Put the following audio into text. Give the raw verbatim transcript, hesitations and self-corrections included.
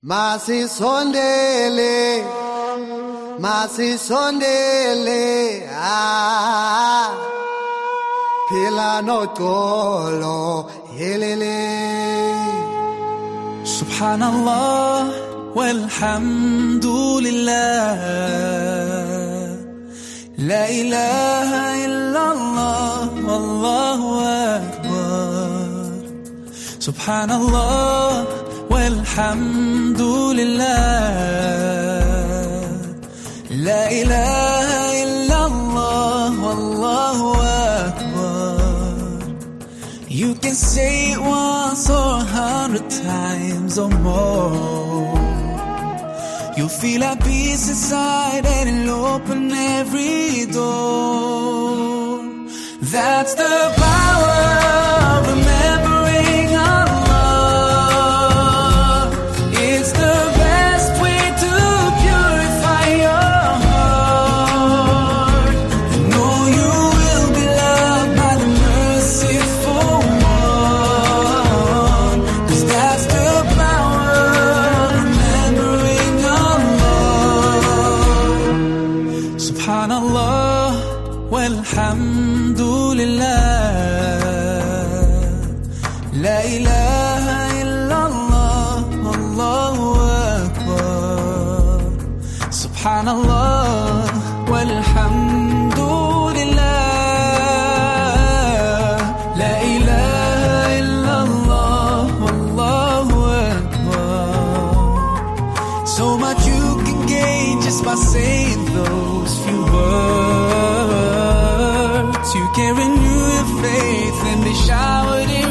Masisondele, masisondele, ah, phila noxolo, yelele. Subhanallah, walhamdulillah, la ilaha illallah, wallahu akbar. Subhanallah, walhamdulillah, la ilaha illallah, wallahu akbar. You can say it once or a hundred times or more. You'll feel a peace inside and it'll open every door. That's the power of remembering Allah. It's the best way to purify your heart. And know you will be loved by the merciful one. 'Cause that's the power of remembering Allah. Subhanallah, walhamdulillah, la ilaha illallah, wallahu akbar. Subhanallah, walhamdulillah, la ilaha illallah, wallahu akbar. So much you can gain just by saying those few words. You can renew your faith and be showered in